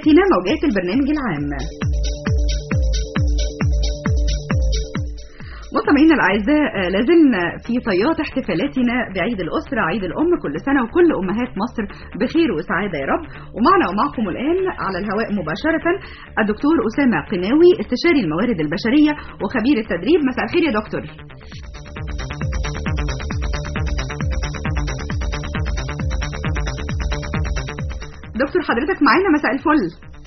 سادتنا موجات البرنامج العام. مستمعينا الأعزاء، لازلنا في طيات احتفالاتنا بعيد الأسرة، عيد الأم. كل سنة وكل أمهات مصر بخير وسعادة يا رب. ومعنا ومعكم الآن على الهواء مباشرة الدكتور أسامة قناوي، استشاري الموارد البشرية وخبير التدريب. مساء الخير يا دكتور. دكتور حضرتك معانا، مساء الفل.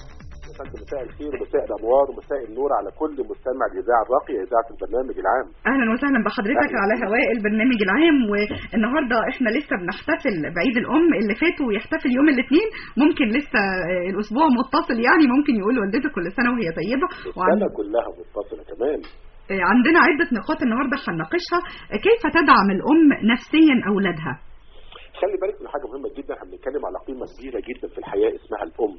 مساء الخير ومساء الانوار ومساء النور على كل مستمع الاذاعه الراقيه اذاعه البرنامج العام. اهلا وسهلا بحضرتك على هواء البرنامج العام. والنهارده احنا لسه بنحتفل بعيد الام. اللي فات ويحتفل يوم الاثنين ممكن لسه الاسبوع متصل، يعني ممكن يقول لوالدته كل سنه وهي طيبه. السنه كلها متصله كمان. عندنا عده نقاط النهارده هنناقشها. كيف تدعم الام نفسيا اولادها؟ خلي بالك من حاجه مهمه جدا، احنا بنتكلم على قيمه كبيره جدا في الحياه اسمها الام.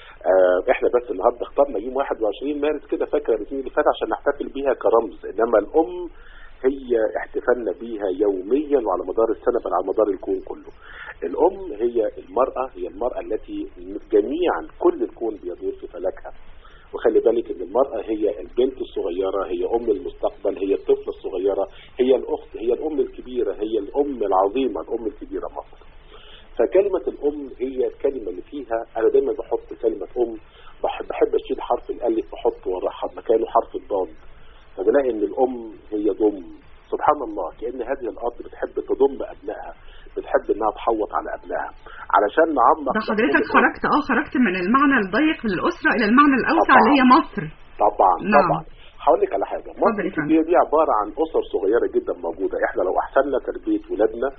احنا بس النهارده اخترنا يوم 21 مارس كده، فاكره الاثنين اللي فات، عشان نحتفل بيها كرمز، انما الام هي احتفالنا بيها يوميا وعلى مدار السنه بل على مدار الكون كله. الام هي المراه التي جميعا كل الكون بيدور في فلكها. وخلي بالك ان المراه هي البنت الصغيره، هي ام المستقبل، هي الطفله الصغيره، هي الاخت، هي الام الكبيره، هي الام العظيمه، الام الكبيره مصر. فكلمة الأم هي الكلمة اللي فيها، أنا دايما بحط كلمة أم بحب أشيل حرف الألف بحط ورا مكانه حرف الضاد، فبلاقي إن الأم هي ضم. سبحان الله، كأن هذه الأرض بتحب تضم أبنائها، بتحب إنها تحوط على أبنائها علشان نعمق. ده حضرتك خرجت من المعنى الضيق للأسرة إلى المعنى الأوسع اللي هي مصر. طبعا نعم. طبعا. هقول لك على حاجه، مصر الكبيره دي عباره عن اسر صغيره جدا موجوده. احنا لو احسننا تربيه ولادنا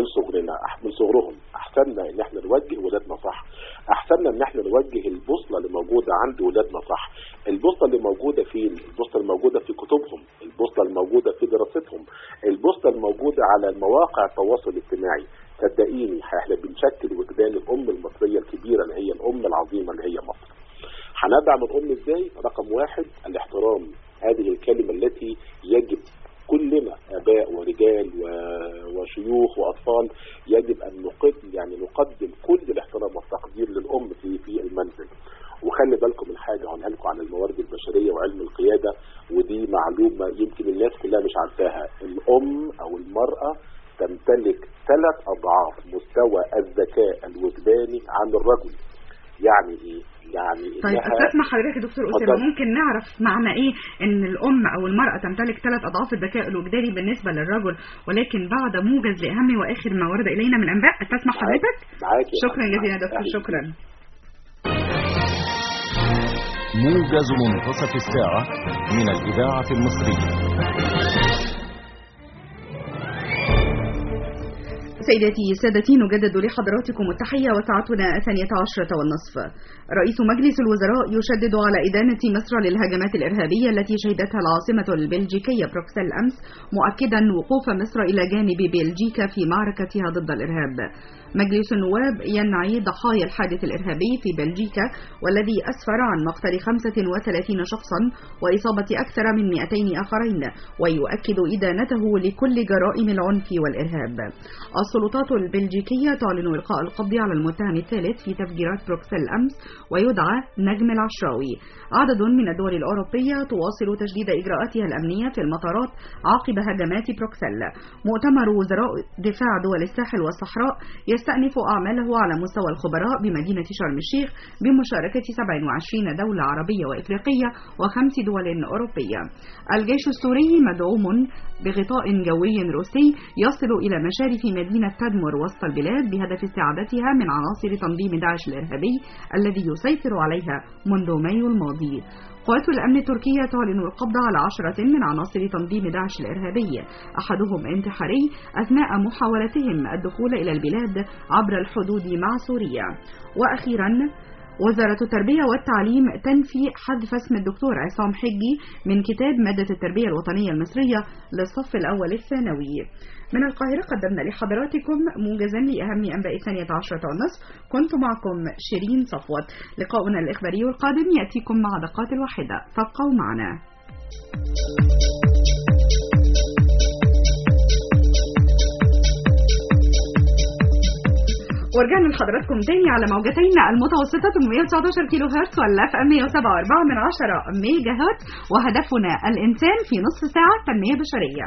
من صغرهم، احسننا ان احنا نوجه ولادنا صح، احسننا ان احنا نوجه البوصله اللي موجوده عند ولادنا صح. البوصله اللي موجوده فين؟ البوصله الموجوده في كتبهم، البوصله الموجوده في دراستهم، البوصله الموجوده على مواقع التواصل الاجتماعي. صدقيني احنا بنشكل وجدان الام المصريه الكبيره اللي هي الام العظيمه اللي هي مصر. هندعم الام ازاي؟ رقم واحد الاحترام، هذه الكلمة التي يجب كلنا آباء ورجال وشيوخ وأطفال يجب أن نقدم كل الاحترام والتقدير للأم في المنزل. وخلي بالكم من حاجة هقولها لكم عن الموارد البشرية وعلم القيادة، ودي معلومة يمكن الناس كلها مش عارفاها. الأم أو المرأة تمتلك 3 أضعاف مستوى الذكاء الوجداني عن الرجل. يعني إيه؟ طيب استسمح حضرتك يا دكتور أسامة، ممكن نعرف معنى ايه ان الام او المرأة تمتلك 3 أضعاف الذكاء الوجداني بالنسبة للرجل، ولكن بعد موجز لأهم واخر ما ورد الينا من انباء؟ استسمح حضرتك. شكرا جزيلا يا دكتور. شكرا. موجز منتصف الساعة من الإذاعة المصرية. سيداتي سادتي، نجدد لحضراتكم التحية وساعتنا 12:30. رئيس مجلس الوزراء يشدد على إدانة مصر للهجمات الإرهابية التي شهدتها العاصمة البلجيكية بروكسل أمس، مؤكدا وقوف مصر إلى جانب بلجيكا في معركتها ضد الإرهاب. مجلس النواب ينعي ضحايا الحادث الإرهابي في بلجيكا والذي أسفر عن مقتل 35 شخصا وإصابة أكثر من 200 آخرين، ويؤكد إدانته لكل جرائم العنف والإرهاب. السلطات البلجيكية تعلن إلقاء القبض على المتهم الثالث في تفجيرات بروكسل أمس، ويدعى نجم العشراوي. عدد من الدول الأوروبية تواصل تشديد إجراءاتها الأمنية في المطارات عقب هجمات بروكسل. مؤتمر وزراء دفاع دول الساحل والصحراء يستأنف أعماله على مستوى الخبراء بمدينة شرم الشيخ بمشاركة 27 دولة عربية وإفريقية و5 دول أوروبية. الجيش السوري مدعوم بغطاء جوي روسي يصل إلى مشارف مدينة تدمر وسط البلاد بهدف استعادتها من عناصر تنظيم داعش الإرهابي الذي يسيطر عليها منذ مايو الماضي. قوات الأمن التركية تعلن القبض على 10 من عناصر تنظيم داعش الإرهابي، أحدهم انتحاري أثناء محاولتهم الدخول إلى البلاد عبر الحدود مع سوريا. وأخيرا، وزارة التربية والتعليم تنفي حذف اسم الدكتور عصام حجي من كتاب مادة التربية الوطنية المصرية للصف الأول الثانوي. من القاهرة قدمنا لحضراتكم موجزا لأهم أنباء 12:30. كنت معكم شيرين صفوت. لقاؤنا الإخباري القادم يأتيكم مع دقات الواحدة، فابقوا معنا. ورجعنا لحضراتكم تاني على موجتين المتوسطة 819 كيلو هرتز والاف ام 107.4 ميجا هرتز، وهدفنا الإنسان في نصف ساعة تنمية بشرية.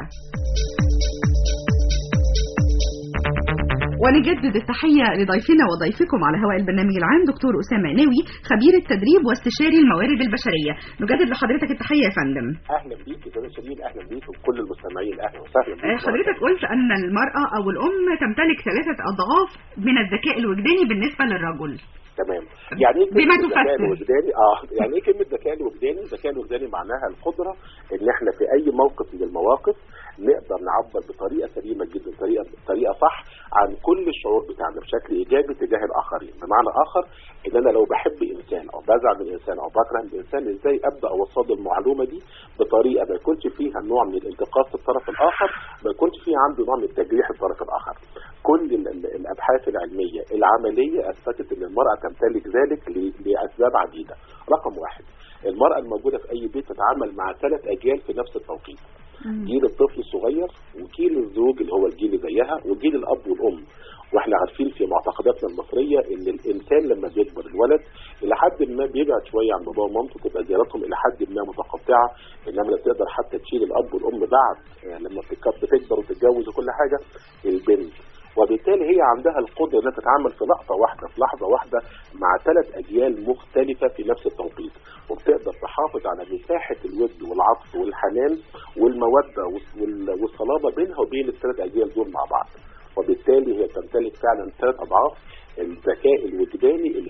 ونجدد التحية لضيفنا وضيفكم على هواء البرنامج العام دكتور أسامة ناوي، خبير التدريب واستشاري الموارد البشرية. نجدد لحضرتك التحية يا فندم. أهلا بيك يا دكتور شيرين، أهلا بيك وكل المستمعين، أهلا وسهلا بيك. حضرتك قلت أن المرأة أو الأم تمتلك 3 أضعاف من الذكاء الوجداني بالنسبة للرجل. تمام. يعني ايه بما الذكاء الوجداني؟ يعني ايه كلمة الذكاء الوجداني؟ الذكاء الوجداني معناها القدرة ان احنا في اي موقف من المواقف نقدر نعبر بطريقة سليمة جدا، طريقة صح عن كل الشعور بتاعنا بشكل ايجابي تجاه الاخرين. بمعنى اخر ان انا لو بحب انسان او بزعل من انسان او بكره من انسان، ازاي ابدا اوصل المعلومة دي بطريقة ما يكونش فيها نوع من الانتقاص للطرف الاخر، ما يكونش فيها عنده نوع من التجريح للطرف الاخر. كل الابحاث العلمية العملية اثبتت ان المرأة تمتلك ذلك لاسباب عديدة. رقم 1، المرأة الموجودة في اي بيت تتعامل مع 3 اجيال في نفس التوقيت. جيل الطفل الصغير، وجيل الزوج اللي هو الجيل زيها، وجيل الاب والام. واحنا عارفين في معتقداتنا المصرية ان الانسان لما بيكبر الولد الى حد ما بيبعد شوية عن باباه ومامته، تبقى زيارتهم الى حد ما متقطعة، انما لا تقدر حتى تشيل الاب والام بعد لما بتكبر وتتجوز وكل حاجة البنت. وبالتالي هي عندها القدرة انها تتعامل في لحظة واحدة مع 3 اجيال مختلفة في نفس التوقيت، وبتقدر تحافظ على مساحة الود والعطف والحنان والمودة والصلابة بينها وبين ال3 اجيال دول مع بعض. وبالتالي هي تمتلك فعلا 3 اضعاف الذكاء الوجداني اللي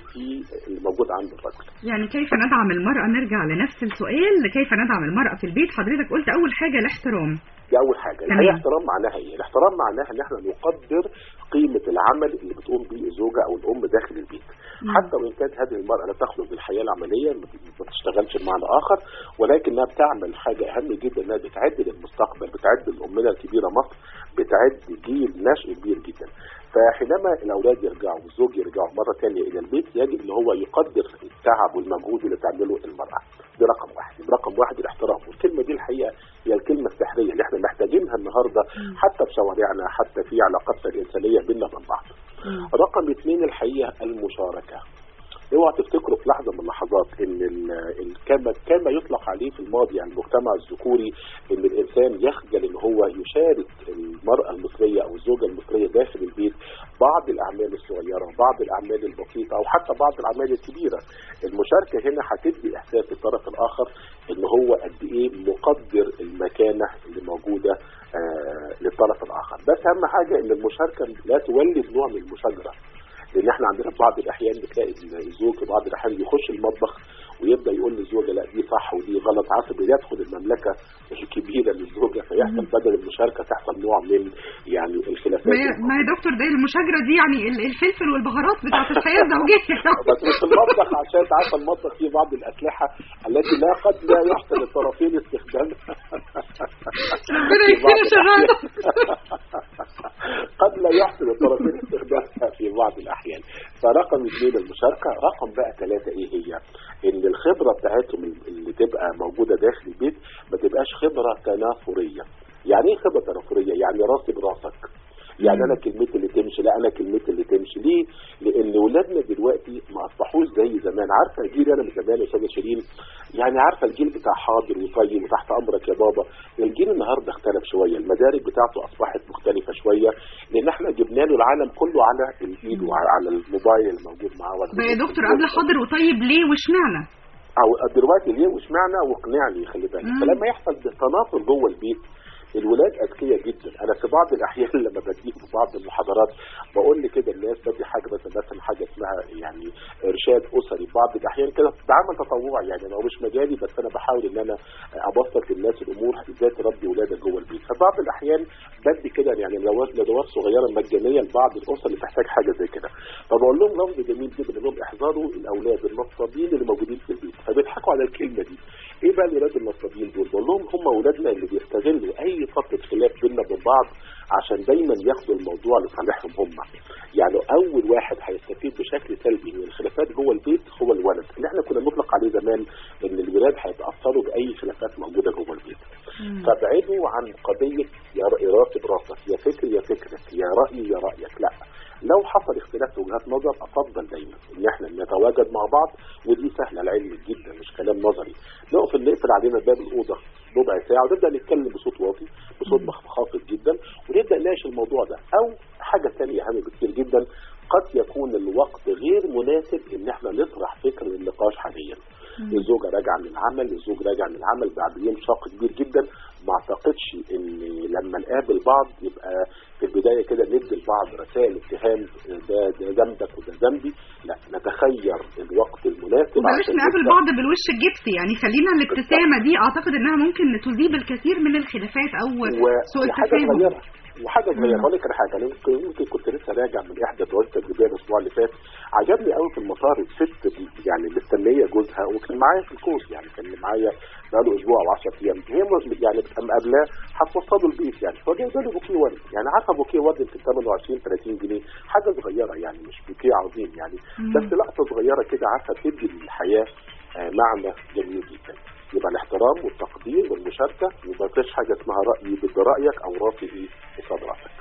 موجود عند الرجل. يعني كيف ندعم المرأة؟ نرجع لنفس السؤال، كيف ندعم المرأة في البيت؟ حضرتك قلت اول حاجة الاحترام. دي اول حاجة. الاحترام معناها ايه؟ الاحترام معناها ان احنا نقدر قيمة العمل اللي بتقوم به الزوجة او الام داخل البيت. حتى وان كانت هذه المرأة لا تخلو بالحياة العملية، ما بتشتغلش بمعنى اخر، ولكنها بتعمل حاجة اهم جدا، انها بتعد للمستقبل، بتعد الامنا الكبيرة مصر، بتعد جيل نشء كبير جدا. فحينما الاولاد يرجعوا والزوج يرجعوا مرة ثانية الى البيت، يجب ان هو يقدر التعب والمجهود اللي بتعمله المرأة. ده رقم 1. رقم 1 الاحترام، والكلمة دي الحقيقة هي الكلمة السحرية اللي احنا محتاجينها النهاردة حتى في شوارعنا، حتى في علاقاتنا الإنسانية بيننا وبين بعض. رقم 2 الحقيقة المشاركة. اوعى تفتكروا في لحظة من اللحظات ان كما يطلق عليه في الماضي عن المجتمع الذكوري ان الانسان يخجل ان هو يشارك المرأة المصرية او الزوجة المصرية داخل البيت بعض الاعمال الصغيرة، بعض الاعمال البسيطة، او حتى بعض الاعمال الكبيرة. المشاركة هنا هتدي احساس الطرف الاخر ان هو قد ايه مقدر المكانة اللي موجودة للطرف الاخر. بس اهم حاجة ان المشاركة لا تولد نوع من المشاجرة، لان احنا عندنا في بعض الاحيان بتلاقي الزوج في بعض الاحيان بيخش المطبخ ويبدا يقول للزوجه لا دي صح ودي غلط، عصب يدخل المملكه الكبيره للزوجه، فيحصل بدل المشاركه تحصل نوع من يعني الخلافات. ما يا دكتور ده المشاجره دي يعني الفلفل والبهارات بتاعت الحياه الزوجيه. بس في المطبخ عشان عارفه المطبخ فيه بعض الاسلحه التي قد لا يحسن الطرفين استخدامها. ربنا يكفينا شرها. قد لا يحسن الطرفين استخدامها في بعض الاحيان. فرقم 2 المشاركه. رقم بقى 3 ايه هي؟ ان الخبره بتاعتهم اللي تبقى موجوده داخل البيت ما تبقاش خبره تنافريه. يعني ايه خبره تنافريه؟ يعني راسي براسك، يعني انا كلمتي اللي تمشي، لا انا كلمتي اللي تمشي. ليه؟ لان ولادنا دلوقتي ما اصبحوش زي زمان. عارفه الجيل انا من زمان يا استاذه شيرين، يعني عارفه الجيل بتاع حاضر وطيب وتحت امرك يا بابا. الجيل النهارده اختلف شويه، المدارك بتاعته اصبحت مختلفه شويه، لان احنا جبنا له العالم كله على الايد وعلى الموبايل الموجود معاه. يا دكتور قبل حاضر وطيب ليه واشمعنى؟ او دلوقتي ليه واشمعنى واقنعني. خلي بالك فلما يحصل تنافر جوه البيت الولاد اذكياء جدا. انا في بعض الاحيان لما بديه في بعض المحاضرات بقول لي كده الناس بدي حاجه مثلا حاجه اسمها يعني ارشاد اسري. بعض الاحيان كده بعمل تطوعي، يعني انا مش مجالي بس انا بحاول ان انا ابسط للناس الامور ازاي تربي ولادك جوه البيت. فبعض الاحيان بدي كده يعني ندوات صغيره مجانيه لبعض الاسر اللي تحتاج حاجه زي كده. فبقول لهم لفظ جميل جدا، انهم احذروا الاولاد النصابين اللي موجودين في البيت. فبيضحكوا على الكلمه دي. ايه بقى الولاد النصابين دول؟ بقول لهم هم اولادنا اللي بيستغلوا اي فتره خلاف بيننا وبين بعض عشان دايما ياخدوا الموضوع لصالحهم هم. يعني اول واحد هيستفيد بشكل سلبي من الخلافات جوه البيت هو الولد، اللي احنا كنا بنطلق عليه زمان ان الولاد هيتاثروا باي خلافات موجوده جوه البيت. فابعدوا عن قضيه يا راسي براسك، يا فكري يا فكرك، يا رايي يا رايك. لا، لو حصل سهل على علمك جدا، مش كلام نظري. نقفل علينا باب الاوضه ربع ساعه ونبدا نتكلم بصوت واطي، بصوت منخفض جدا، ونبدا نناقش الموضوع ده. او حاجه ثانيه اهم بكثير جدا، قد يكون الوقت غير مناسب ان احنا نطرح فكر النقاش حاليا. الزوجه راجعه من العمل، الزوج راجع من العمل بعد يوم شاق كبير جدا. ما اعتقدش ان لما نقابل بعض يبقى في البدايه كده ندي لبعض رسائل اتهام، ده ذنبك وده ذنبي. لا، نتخير الوقت المناسب وبلاش نقابل بعض بالوش الجبسي، يعني خلينا الابتسامه دي اعتقد انها ممكن تذيب الكثير من الخلافات او سوء التفاهم. وحاجه صغيره هقول لك على حاجه. انا يمكن كنت لسه راجع من احدى الدورات التدريبيه الاسبوع اللي فات، عجبني قوي في المطار الست يعني مستنيه جوزها وكان معايا في الكورس، يعني كان معايا بقاله اسبوع او 10 ايام. هي يعني مقابلاه هتوصله البيت، يعني هو جايبه له بوكيه ورد، يعني عارفه بوكيه ورد في ثمنه 20-30 جنيه، حاجه صغيره يعني مش بوكيه عظيم يعني، بس لقطه صغيره كده عارفه تدي للحياه معنى جميل جدا. يبقى الاحترام والتقدير والمشاركه، وما فيش حاجه اسمها رايي ضد رايك او راسي ايه قصاد راسك.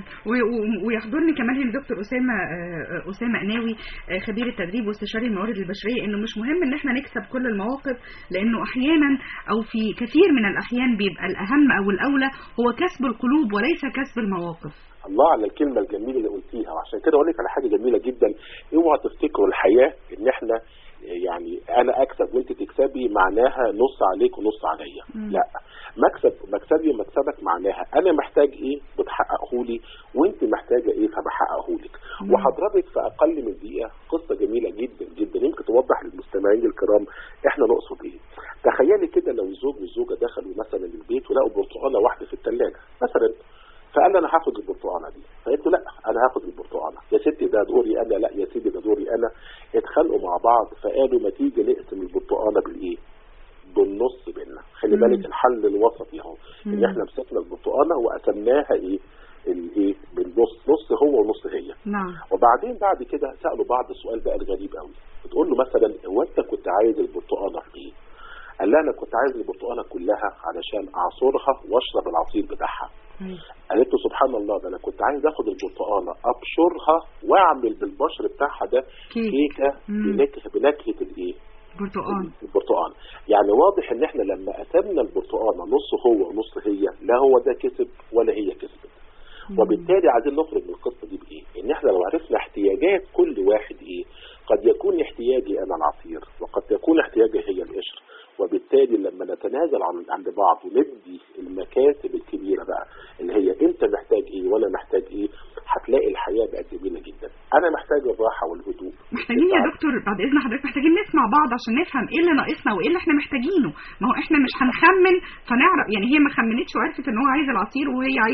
ويحضرني كمان الدكتور أسامة قناوي خبير التدريب واستشاري الموارد البشرية، انه مش مهم ان احنا نكسب كل المواقف، لانه احيانا او في كثير من الاحيان بيبقى الاهم او الاولى هو كسب القلوب وليس كسب المواقف. الله على الكلمة الجميلة اللي قلتيها، وعشان كده اقول لك على حاجة جميلة جدا. اوعوا تفتكروا الحياة ان احنا يعني انا اكسب وانت تكسبي معناها نص عليك ونص عليا. لا، مكسبي ومكسبك معناها انا محتاج ايه بتحققه لي، وانت محتاجه ايه فبحققه لك. وحضرتك في اقل من دقيقه قصه جميله جدا جدا يمكن توضح للمستمعين الكرام احنا نقصد ايه. تخيلي كده لو الزوج والزوجه دخلوا مثلا البيت ولقوا برتقاله واحده في الثلاجه مثلا، فقال انا هاخد البرتقاله دي، فقلت له لا انا هاخد البرتقاله. يا ستي ده دوري انا، لا يا سيدي ده دوري انا. اتخانقوا مع بعض فقالوا ما تيجي نقسم البرتقاله بالايه؟ بالنص بيننا. خلي بالك الحل الوسطي اهو، ان احنا مسكنا البرتقاله وقسمناها الايه بالنص، نص هو ونص هي. نعم. وبعدين بعد كده سالوا بعض السؤال بقى الغريب قوي، بتقول له مثلا هو انت كنت عايز البرتقاله في ايه؟ قال لها انا كنت عايز البرتقاله كلها علشان اعصرها واشرب العصير بتاعها. قالت له سبحان الله، ده انا كنت عايز اخد البرتقاله ابشرها واعمل بالبشر بتاعها ده كيكه بنكهه الايه؟ البرتقال. يعني واضح ان احنا لما قسمنا البرتقاله نص هو ونص هي، لا هو ده كسب ولا هي كسبت. وبالتالي عايزين نخرج من القصه دي بايه؟ ان احنا لو عرفنا احتياجات كل واحد ايه، قد يكون احتياجي انا العصير وقد تكون احتياجي هي القشر. وبالتالي لما نتنازل عند بعض وندي المكاسب الكبيره بقى اللي هي انت محتاج ايه وانا محتاج ايه، هتلاقي الحياه بقت جميله جدا. انا محتاج الراحه والهدوء. محتاجين يا دكتور بعد اذن حضرتك محتاجين نسمع بعض عشان نفهم ايه اللي ناقصنا وايه اللي احنا محتاجينه. ما هو احنا مش هنخمن فنعرف، يعني هي ما خمنتش وعرفت ان هو عايز العصير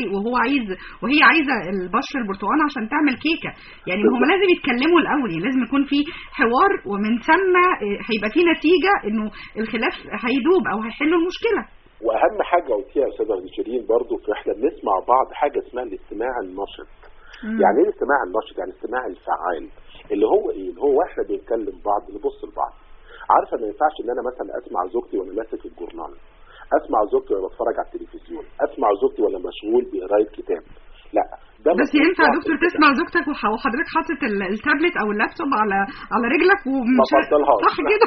وهي عايزه البشر البرتقال عشان تعمل كيكه. يعني هم لازم يتكلموا الاول، يعني لازم يكون في حوار ومن ثم هيبقى في نتيجه انه الخلاف هيدوب او هيحلوا المشكله. واهم حاجه قلتيها يا استاذه شيرين برضو، احنا بنسمع بعض حاجه اسمها الاستماع النشط. يعني ايه الاستماع النشط؟ يعني الاستماع الفعال، اللي هو ايه؟ اللي هو احنا بنتكلم بعض نبص لبعض. عارفه ما ينفعش ان انا مثلا اسمع زوجتي وانا ماسك الجورنال، اسمع زوجتي وانا بتفرج على التلفزيون، اسمع زوجتي وانا مشغول بقرايه كتاب. لا، ده بس ينفع يا دكتور تسمع زوجتك وحضرتك حاطط التابلت او اللابتوب على رجلك ومش صح كده؟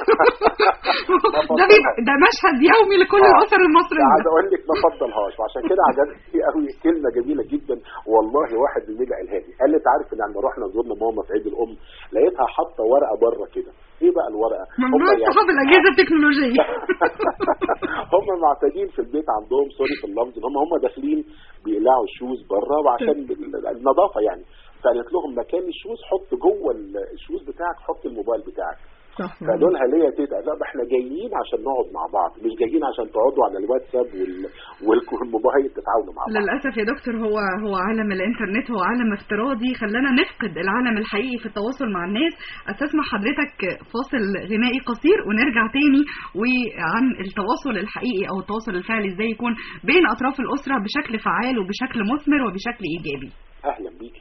ده مشهد يومي لكل الاسر المصريه. عايز اقول لك ما افضلهاش، وعشان كده عجبتني قوي كلمه جميله جدا والله. واحد زميلي قالها لي، قال لي انت عارف ان لما رحنا زورنا ماما في عيد الام لقيتها حاطه ورقه بره كده. ايه بقى الورقه؟ ممنوع اصحاب الاجهزه التكنولوجيه. هم معتادين في البيت عندهم سوري في اللفظ ان هم داخلين بيقلعوا الشوز بره وعشان النظافه يعني. فقالت لهم مكان الشوز حط جوه الشوز بتاعك حط الموبايل بتاعك. فقالوا لها ليه يا تيتا؟ لا احنا جايين عشان نقعد مع بعض، مش جايين عشان تقعدوا على الواتساب والموبايل تتعاونوا مع بعض. للاسف يا دكتور هو عالم الانترنت هو عالم افتراضي خلانا نفقد العالم الحقيقي في التواصل مع الناس. استسمح حضرتك فاصل غنائي قصير ونرجع تاني وعن التواصل الحقيقي او التواصل الفعلي ازاي يكون بين اطراف الاسره بشكل فعال وبشكل مثمر وبشكل ايجابي. اهلا بيك.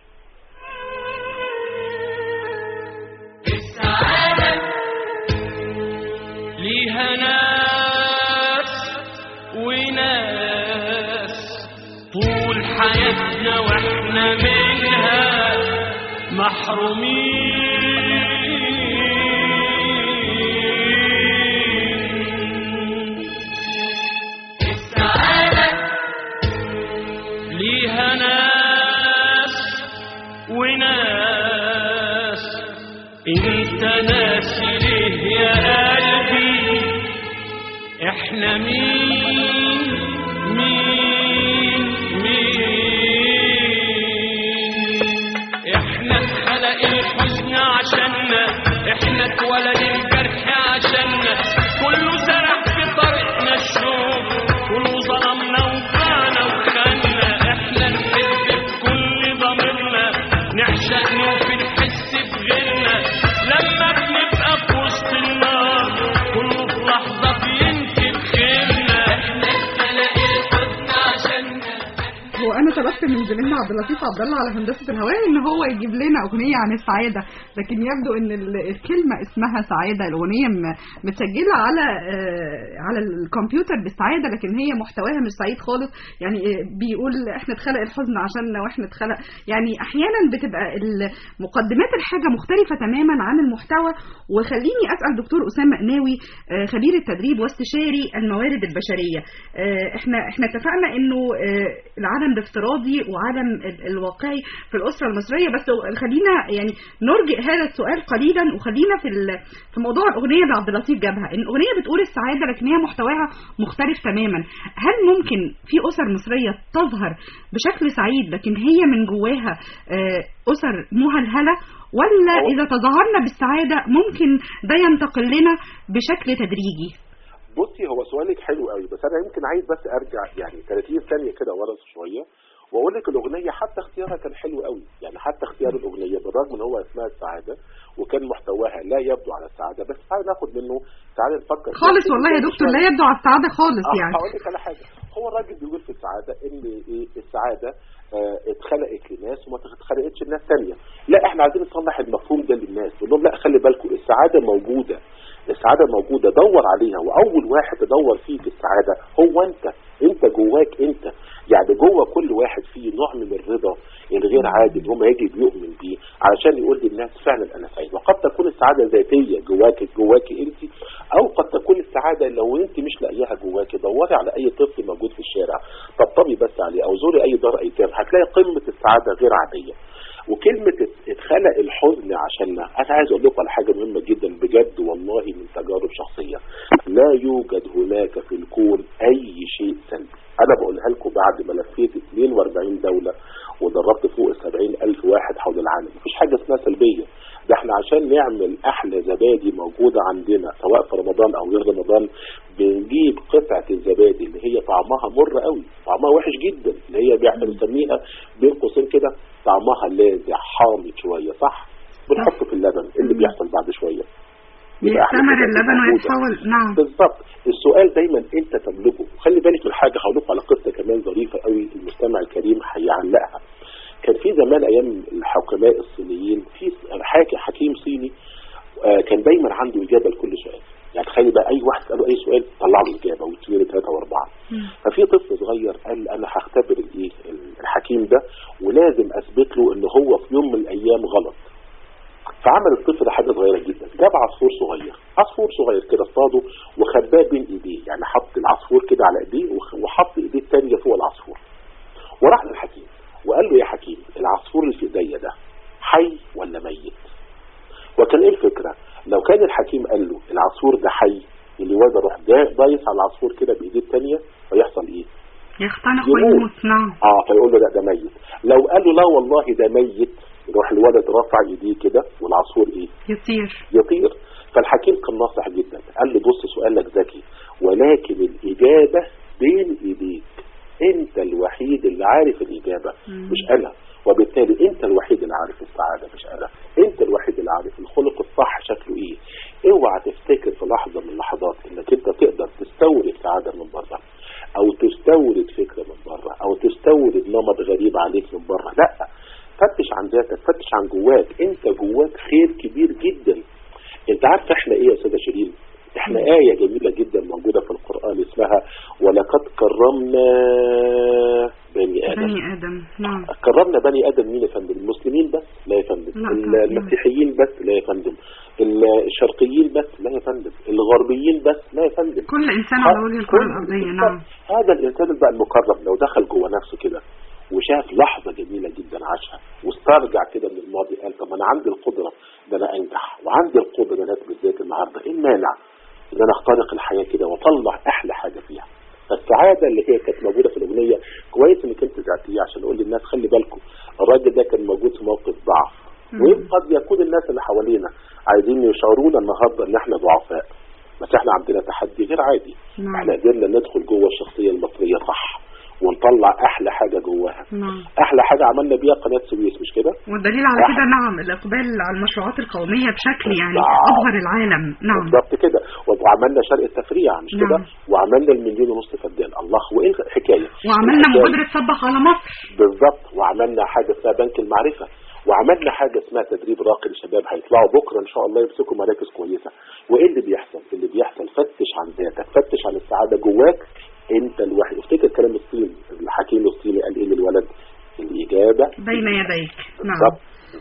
ليها ناس وناس طول حياتنا واحنا منها محرومين. عشاننا، كله سرح في طريقنا الشوق، كله ظلمنا وبانا وخاننا، احنا نحب بكل ضميرنا، نعشق نوفي نحس بغيرنا، لما بنبقى في وسط النار كله في لحظة بينكر خيرنا، احنا اتخلق الحزن عشاننا. هو انا طلبت من زميلنا عبد اللطيف عبد الله على هندسه الهواء ان هو يجيب لنا اغنيه عن السعاده، لكن يبدو ان الكلمه اسمها سعاده، الاغنيه متسجله على الكمبيوتر بالسعاده، لكن هي محتواها مش سعيد خالص. يعني بيقول احنا اتخلق الحزن عشاننا واحنا اتخلق، يعني احيانا بتبقى مقدمات الحاجه مختلفه تماما عن المحتوى. وخليني اسال دكتور اسامه قناوي خبير التدريب واستشاري الموارد البشريه، احنا اتفقنا انه العالم الافتراضي وعالم الواقعي في الأسرة المصرية، بس خلينا يعني نرجئ هذا السؤال قليلا وخلينا في موضوع الأغنية اللي عبد اللطيف جابها. إن الأغنية بتقول السعادة لكن هي محتواها مختلف تماما. هل ممكن في أسر مصرية تظهر بشكل سعيد لكن هي من جواها أسر مهلهلة، ولا إذا تظاهرنا بالسعادة ممكن ده ينتقل لنا بشكل تدريجي؟ بصي، هو سؤالك حلو قوي، بس انا يمكن عايز بس ارجع يعني 30 ثانيه كده ورا شويه واقول لك الاغنيه حتى اختيارها كان حلو قوي. يعني حتى اختيار الاغنيه بالرغم ان هو اسمها السعاده وكان محتواها لا يبدو على السعاده، بس تعالى ناخد منه، تعالى نفكر خالص. والله يا دكتور لا يبدو على السعاده خالص. يعني هقول لك على حاجه، هو الراجل بيقول في السعاده ان ايه السعاده اتخلقت لناس وما اتخلقتش لناس ثانيه. لا، احنا عايزين نصلح المفهوم ده للناس، نقول لهم لا خلي بالكم السعاده موجوده، السعاده موجوده، دور عليها، واول واحد تدور فيه في السعاده هو انت جواك انت. يعني جوه كل واحد فيه نوع من الرضا الغير عادي اللي هو يجي بيؤمن بيه علشان يقول للناس فعلا انا سعيد. وقد تكون السعاده ذاتيه جواك انت، او قد تكون السعاده لو انت مش لاقياها جواك دوري على اي طفل موجود في الشارع، طبطبي بس عليه او زوري اي دار ايتام، هتلاقي قمه السعاده غير عاديه. وكلمة اتخلق الحزن عشاننا، أنا عايز أقول لكم على حاجة مهمة جدا بجد والله من تجارب شخصية، لا يوجد هناك في الكون أي شيء سلبي. أنا بقولها لكم بعد ما لفيت 42 دولة ودربت فوق 70,000 واحد حول العالم، مفيش حاجة اسمها سلبية. ده احنا عشان نعمل أحلى زبادي موجودة عندنا سواء في رمضان أو غير رمضان بنجيب قطعة الزبادي اللي هي طعمها مر قوي، طعمها وحش جدا، اللي هي بنسميها بين قوسين كده طعمها لاذع حامض شوية، صح؟ بنحطه في اللبن، اللي بيحصل بعد شوية يستمر اللبن ويتحول. نعم بالظبط. السؤال دايما انت تملكه. وخلي بالك من حاجة، هقول لكم على قصة كمان ظريفة قوي المستمع الكريم هيعلقها. كان في زمان ايام الحكماء الصينيين في حكيم صيني كان دايما عنده اجابه لكل سؤال. يعني تخيل بقى اي واحد ساله اي سؤال طلع له اجابه واثنين وثلاثه واربعه. ففي طفل صغير قال انا هختبر الحكيم ده ولازم اثبت له ان هو في يوم من الايام غلط. فعمل الطفل حاجه صغيره جدا، جاب عصفور صغير كده اصطاده وخباه بين ايديه، يعني حط العصفور كده على ايديه وحط ايديه الثانيه فوق العصفور، وراح للحكيم وقال له يا حكيم العصفور اللي في ايديا ده حي ولا ميت؟ وكان ايه الفكره؟ لو كان الحكيم قال له العصفور ده حي، اللي واد روح دايس على العصفور كده بايديه الثانيه فيحصل ايه؟ يختنق ويموت. نعم. فيقول له لا ده ميت. لو قال له لا والله ده ميت، يروح الولد رفع ايديه كده والعصفور ايه؟ يطير. فالحكيم كان ناصح جدا، قال له بص سؤالك ذكي ولكن الاجابه بين ايديك، انت الوحيد اللي عارف الاجابه مش انا، وبالتالي انت الوحيد اللي عارف السعاده مش انا، انت الوحيد اللي عارف الخلق الصح شكله ايه. اوعى تفتكر في لحظه من اللحظات انك انت تقدر تستورد سعاده من بره او تستورد فكره من بره او تستورد نمط غريب عليك من بره. لا، فتش عن ذاتك، فتش عن جواك، انت جواك خير كبير جدا. انت عارف احنا ايه يا استاذه شيرين؟ احنا آية جميلة جدا موجودة في القرآن اسمها ولقد كرمنا بني آدم. نعم. كرمنا بني آدم مين يا فندم؟ المسلمين بس؟ لا يا فندم. المسيحيين بس؟ لا يا فندم. الشرقيين بس؟ لا يا فندم. الغربيين بس؟ لا يا فندم. كل إنسان على وجه الكرة الأرضية. نعم. هذا الإنسان بقى المكرم لو دخل جوه نفسه كده وشاف لحظة جميلة جدا عاشها واسترجع كده من الماضي، قال طب أنا عندي القدرة ده أنا أنجح وعندي القدرة ده أنا أثبت ذاتي النهارده، إيه المانع إن أنا أخترق الحياة كده وأطلع أحلى حاجة فيها؟ فالسعادة اللي هي كانت موجودة في الأغنية كويس إنك أنت ذاتية عشان أقول للناس خلي بالكم الراجل ده كان موجود في موقف ضعف، وقد يكون الناس اللي حوالينا عايزين يشعرونا النهارده إن إحنا ضعفاء، بس احنا عندنا تحدي غير عادي. احنا قدرنا ندخل جوه الشخصيه المصريه صح ونطلع احلى حاجه جواها. احلى حاجه عملنا بيها قناه السويس، مش كده؟ والدليل على كده نعم الاقبال على المشروعات القوميه بشكل يعني ابهر العالم. نعم بالظبط كده. وعملنا شرق التفريع، مش كده؟ وعملنا المليون ونص فدان. الله، وايه الحكايه؟ وعملنا مبادره صبح على مصر. بالظبط. وعملنا حاجه اسمها بنك المعرفه، وعملنا حاجه اسمها تدريب راقي للشباب هيطلعوا بكره ان شاء الله يمسكوا مراكز كويسه. وايه اللي بيحصل؟ اللي بيحصل فتش عن ذاتك، فتش عن السعاده جواك انت الواحد. افتكر كلام الصين، الحكيم الصيني قال ايه للولد؟ الاجابه بين يديك. نعم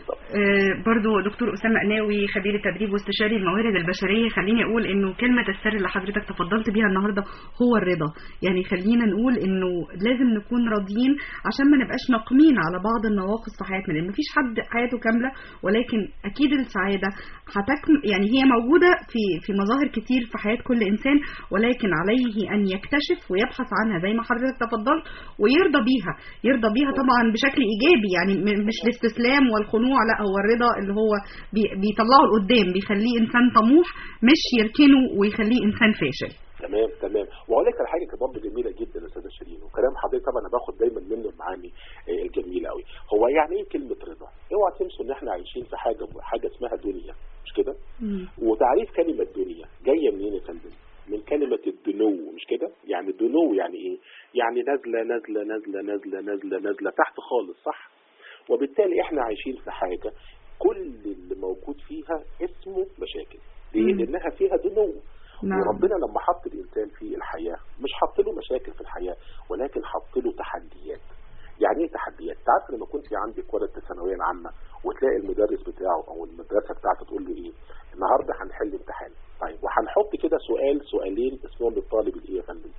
برضو دكتور أسامة قناوي خبير التدريب واستشاري الموارد البشرية، خليني أقول إنه كلمة السر اللي حضرتك تفضلت بيها النهاردة هو الرضا. يعني خلينا نقول إنه لازم نكون راضيين عشان ما نبقاش ناقمين على بعض النواقص في حياتنا، لأن مفيش حد حياته كاملة، ولكن أكيد السعادة يعني هي موجودة في مظاهر كتير في حياة كل إنسان، ولكن عليه أن يكتشف ويبحث عنها زي ما حضرتك تفضلت ويرضى بيها. يرضى بيها طبعا بشكل إيجابي، يعني مش الاستسلام والخنوع، لا هو الرضا اللي هو بيطلعه لقدام، بيخليه انسان طموح مش يركنه ويخليه انسان فاشل. تمام. واقول لك على حاجه برضه جميله جدا يا استاذه شيرين، وكلام حضرتك طبعا انا باخد دايما منه المعاني الجميله قوي. هو يعني ايه كلمه رضا؟ اوعى تنسوا ان احنا عايشين في حاجه اسمها دنيا، مش كده؟ وتعريف كلمه دنيا جايه منين يا فندم؟ من كلمه الدنو، مش كده؟ يعني الدنو يعني ايه؟ يعني نازله نازله نازله نازله نازله نازله تحت خالص، صح؟ وبالتالي احنا عايشين في حاجة كل اللي موجود فيها اسمه مشاكل. ليه؟ لانها فيها دنو. وربنا لما حط الانسان في الحياة مش حط له مشاكل في الحياة، ولكن حط له تحديات. يعني ايه تحديات؟ تعرف لما كنت عندك ولد في ثانويه عامه وتلاقي المدرس بتاعه او المدرسه بتاعته تقول له ايه؟ النهارده هنحل امتحان. طيب وهنحط كده سؤالين اسمهم الطالب الايه يا فندم؟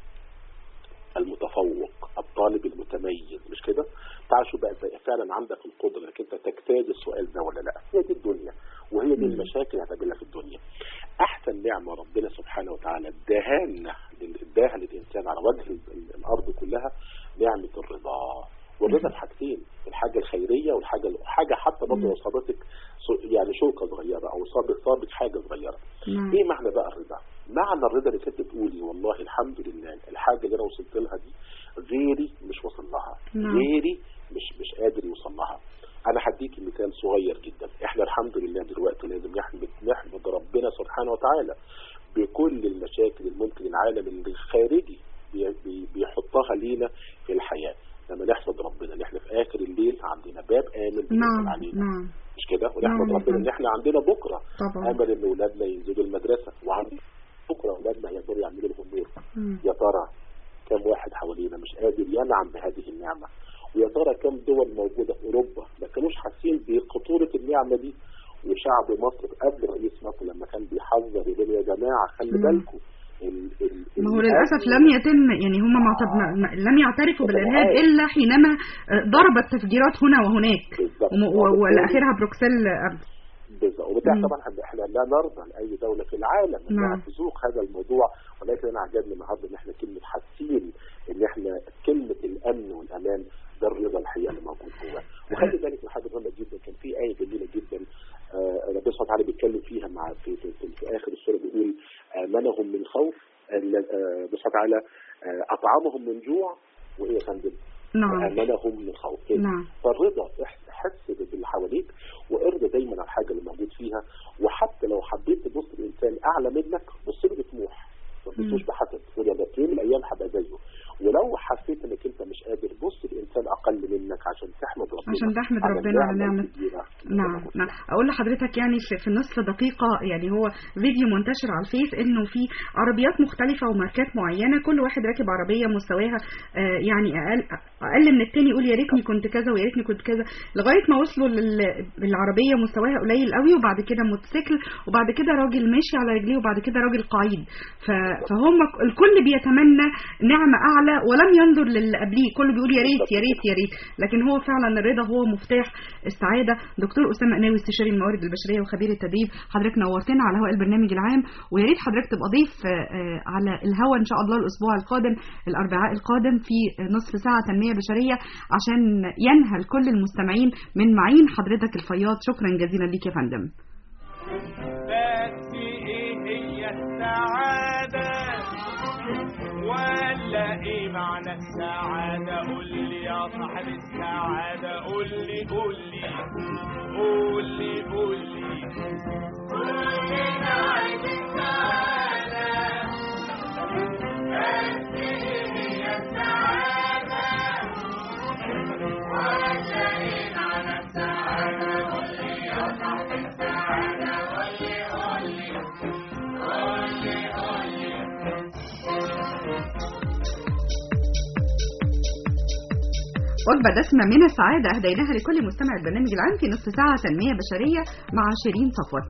المتفوق، الطالب المتميز، مش كده؟ تعال شو بقى فعلا عندك القدره انك انت تجتاز السؤال ده ولا لا. هي دي الدنيا، وهي دي المشاكل اللي هتقابلها في الدنيا. احسن نعمه ربنا سبحانه وتعالى اداها للانسان على وجه الارض كلها نعمه الرضا. والرضا في حاجتين، الحاجه الخيريه والحاجه حتى برضه لو صابتك يعني شوكه صغيره او صابت حاجه صغيره. ايه معنى بقى الرضا؟ معنى الرضا انك انت تقولي والله الحمد لله الحاجه اللي انا وصلت لها دي غيري مش وصل لها، غيري مش قادر يوصل لها. انا هديكي مثال صغير جدا. احنا الحمد لله دلوقتي لازم نحمد ربنا سبحانه وتعالى بكل المشاكل الممكن العالم الخارجي بيحطها لينا في الحياه. لما نحمد ربنا ان احنا في اخر الليل عندنا باب امن بيدخل علينا، مش كده؟ ونحمد ربنا ان احنا عندنا بكره امل ان اولادنا ينزلوا المدرسه، وعندنا بكره اولادنا يقدروا يعملوا الامور. يا ترى كم واحد حوالينا مش قادر ينعم بهذه النعمه؟ ويا ترى كم دول موجوده في اوروبا ما كانوش حاسين بخطوره النعمه دي؟ وشعب مصر قبل رئيس مصر لما كان بيحذر يقول يا جماعه خلي بالكم. ما هو للأسف لم يتم، يعني هم لم يعترفوا بالإرهاب إلا حينما ضربت تفجيرات هنا وهناك والأخيرها بروكسل. بالضبط. وبالتالي طبعا احنا لا نرضى لأي دولة في العالم انها تذوق هذا الموضوع، ولكن انا عجبني النهارده ان احنا كلمة حاسين ان احنا كلمة الأمن والأمان ده الرضا الحقيقة اللي موجود جواه. وخلي بالك من حاجة مهمة جدا، كان في آية جميلة جدا ربنا سبحانه وتعالى بيتكلم فيها مع في آخر السورة بيقول آمنهم من خوف، سبحانه وتعالى أطعمهم من جوع، وإيه يا فندم؟ آمنهم من خوف. فالرضا حس باللي حواليك، وارضى دايما على الحاجة اللي موجود فيها. وحتى لو حبيت تبص الإنسان أعلى منك بص له بطموح، ما تبصوش بحسد، تقول يا ده في يوم من الأيام هبقى زيه. ولو حسيت انك انت مش قادر بص الانسان اقل منك عشان تحمد ربنا، عشان تحمد ربنا على نعمه. نعم. اقول لحضرتك يعني في نصف دقيقه، يعني هو فيديو منتشر على الفيس انه في عربيات مختلفه وماركات معينه، كل واحد راكب عربيه مستواها يعني اقل من الثاني، يقول يا ريتني كنت كذا ويا ريتني كنت كذا، لغايه ما وصلوا للعربيه مستواها قليل قوي، وبعد كده موتوسيكل، وبعد كده راجل ماشي على رجليه، وبعد كده راجل قاعد. فهم الكل بيتمنى نعمه اعلى ولم ينظر للي قبليه، كله بيقول يا ريت يا ريت يا ريت، لكن هو فعلا الرضا هو مفتاح السعاده. دكتور أسامة قناوي استشاري الموارد البشريه وخبير التدريب، حضرتك نورتنا على هواء البرنامج العام، ويا ريت حضرتك تبقى ضيف على الهواء ان شاء الله الاسبوع القادم الاربعاء القادم في نصف ساعه تنميه بشريه عشان ينهل كل المستمعين من معين حضرتك الفياض. شكرا جزيلا ليك يا فندم. السعادة ولا ايه معنى السعادة؟ قول لي يا صاحب السعادة، قول لي قول لي قول لي قول لي كلنا عايز السعادة، بس ايه هي السعادة ولا ايه معنى السعادة؟ قول لي يا صاحب السعادة، قول لي قول لي قول لي قول لي. وجبة دسمة من السعادة أهديناها لكل مستمع البرنامج العام في نصف ساعة تنمية بشرية مع شيرين صفوت.